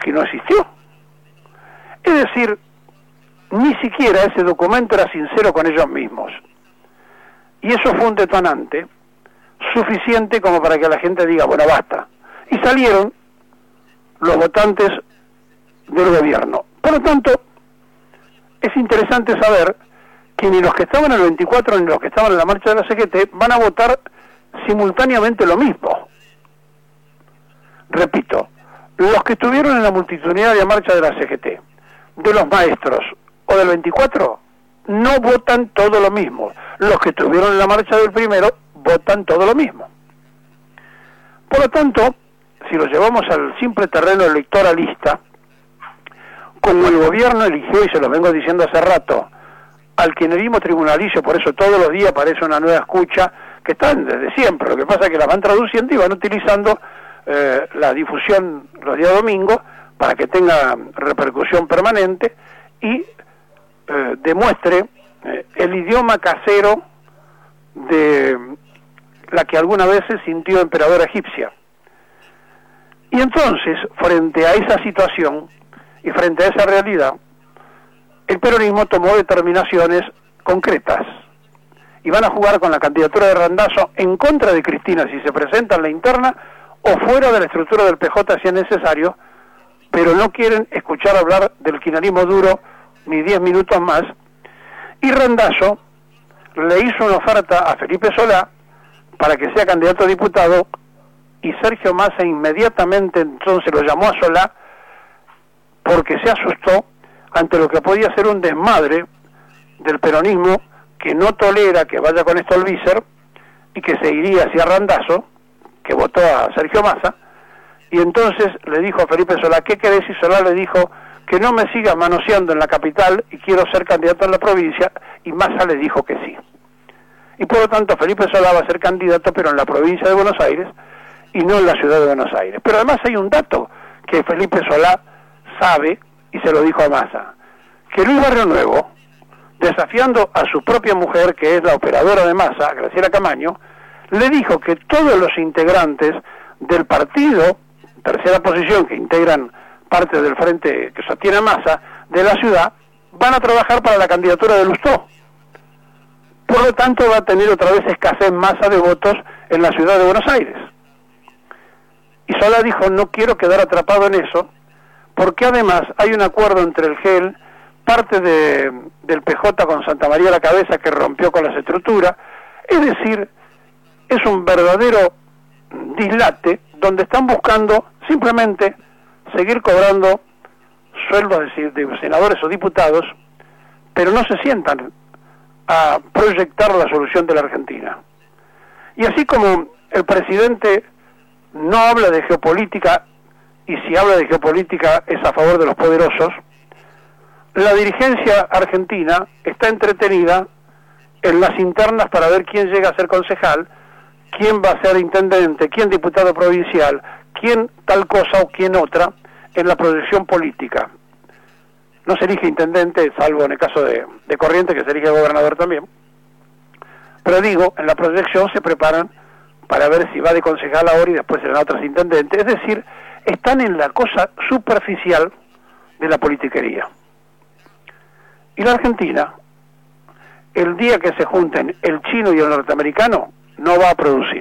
que no existió. Es decir, ni siquiera ese documento era sincero con ellos mismos. Y eso fue un detonante suficiente como para que la gente diga, bueno, basta. Y salieron los votantes del gobierno. Por lo tanto, es interesante saber que ni los que estaban en el 24 ni los que estaban en la marcha de la CGT van a votar simultáneamente lo mismo. Repito, los que estuvieron en la multitudinaria marcha de la CGT, de los maestros o del 24, no votan todo lo mismo. Los que estuvieron en la marcha del primero votan todo lo mismo. Por lo tanto, si lo llevamos al simple terreno electoralista, como el gobierno eligió, y se lo vengo diciendo hace rato, al kirchnerismo tribunalicio, por eso todos los días aparece una nueva escucha, que están desde siempre, lo que pasa es que la van traduciendo y van utilizando la difusión los días domingos para que tenga repercusión permanente y demuestre el idioma casero de la que alguna vez se sintió emperadora egipcia. Y entonces, frente a esa situación y frente a esa realidad, el peronismo tomó determinaciones concretas y van a jugar con la candidatura de Randazzo en contra de Cristina si se presenta en la interna o fuera de la estructura del PJ si es necesario, pero no quieren escuchar hablar del kirchnerismo duro ni 10 minutos más. Y Randazzo le hizo una oferta a Felipe Solá para que sea candidato a diputado, y Sergio Massa inmediatamente entonces lo llamó a Solá porque se asustó ante lo que podía ser un desmadre del peronismo que no tolera que vaya con Stolbizer y que se iría hacia Randazzo, que votó a Sergio Massa, y entonces le dijo a Felipe Solá, ¿qué querés? Y Solá le dijo que no me siga manoseando en la capital y quiero ser candidato en la provincia, y Massa le dijo que sí. Y por lo tanto Felipe Solá va a ser candidato, pero en la provincia de Buenos Aires y no en la ciudad de Buenos Aires. Pero además hay un dato que Felipe Solá sabe, y se lo dijo a Massa, que Luis Barrio Nuevo, desafiando a su propia mujer, que es la operadora de Massa, Graciela Camaño, le dijo que todos los integrantes del partido, tercera posición, que integran parte del frente que sostiene a Massa, de la ciudad, van a trabajar para la candidatura de Lustó. Por lo tanto, va a tener otra vez escasez Massa de votos en la ciudad de Buenos Aires. Y Solá dijo, no quiero quedar atrapado en eso, porque además hay un acuerdo entre el GEL, parte del PJ con Santa María a la cabeza, que rompió con las estructuras. Es decir, es un verdadero dislate donde están buscando simplemente seguir cobrando sueldos de senadores o diputados, pero no se sientan a proyectar la solución de la Argentina. Y así como el presidente no habla de geopolítica, y si habla de geopolítica es a favor de los poderosos, la dirigencia argentina está entretenida en las internas para ver quién llega a ser concejal, quién va a ser intendente, quién diputado provincial, quién tal cosa o quién otra en la proyección política. No se elige intendente, salvo en el caso de Corrientes, que se elige gobernador también. Pero digo, en la proyección se preparan para ver si va de concejal ahora y después serán otros intendentes. Es decir, están en la cosa superficial de la politiquería. Y la Argentina, el día que se junten el chino y el norteamericano, no va a producir.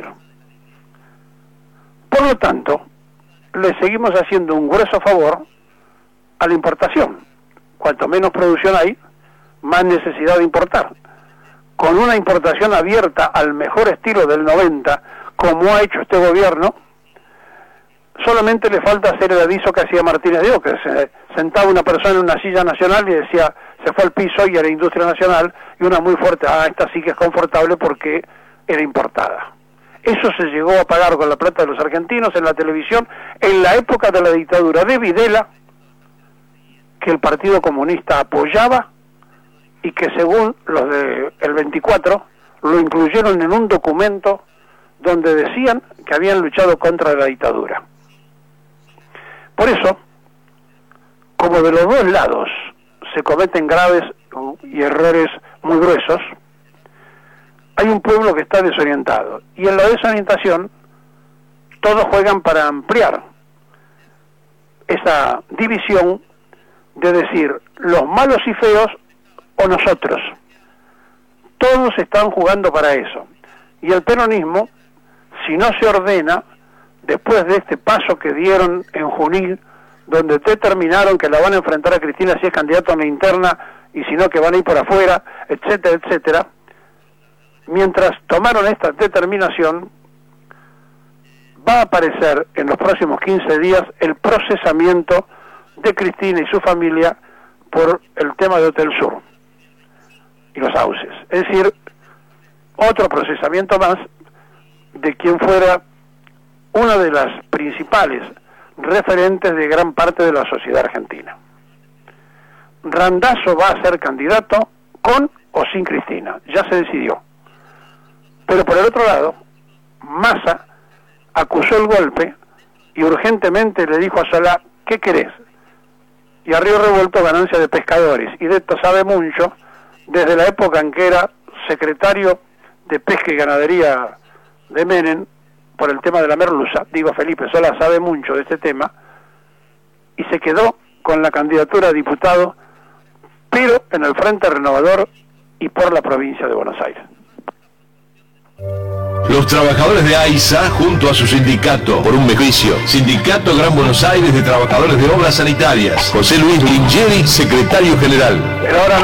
Por lo tanto, le seguimos haciendo un grueso favor a la importación. Cuanto menos producción hay, más necesidad de importar. Con una importación abierta al mejor estilo del 90, como ha hecho este gobierno, solamente le falta hacer el aviso que hacía Martínez de Oca, que se sentaba una persona en una silla nacional y decía, se fue al piso y era industria nacional, y una muy fuerte, esta sí que es confortable porque era importada. Eso se llegó a pagar con la plata de los argentinos en la televisión en la época de la dictadura de Videla, que el Partido Comunista apoyaba y que según los del 24 lo incluyeron en un documento donde decían que habían luchado contra la dictadura. Por eso, como de los dos lados se cometen graves y errores muy gruesos, hay un pueblo que está desorientado, y en la desorientación todos juegan para ampliar esa división de decir los malos y feos o nosotros. Todos están jugando para eso. Y el peronismo, si no se ordena, después de este paso que dieron en Junín, donde determinaron que la van a enfrentar a Cristina si es candidato a la interna, y si no que van a ir por afuera, etcétera, etcétera, mientras tomaron esta determinación, va a aparecer en los próximos 15 días el procesamiento de Cristina y su familia por el tema de Hotel Sur y los sauces. Es decir, otro procesamiento más de quien fuera una de las principales referentes de gran parte de la sociedad argentina. Randazzo va a ser candidato con o sin Cristina, ya se decidió. Pero por el otro lado, Massa acusó el golpe y urgentemente le dijo a Solá, ¿qué querés? Y a Río Revuelto ganancia de pescadores, y de esto sabe mucho desde la época en que era secretario de Pesca y Ganadería de Menem por el tema de la merluza. Digo, Felipe Solá sabe mucho de este tema y se quedó con la candidatura a diputado, pero en el Frente Renovador y por la provincia de Buenos Aires. Los trabajadores de AISA, junto a su sindicato, por un beneficio. Sindicato Gran Buenos Aires de Trabajadores de Obras Sanitarias. José Luis Lingeri, secretario general. Pero ahora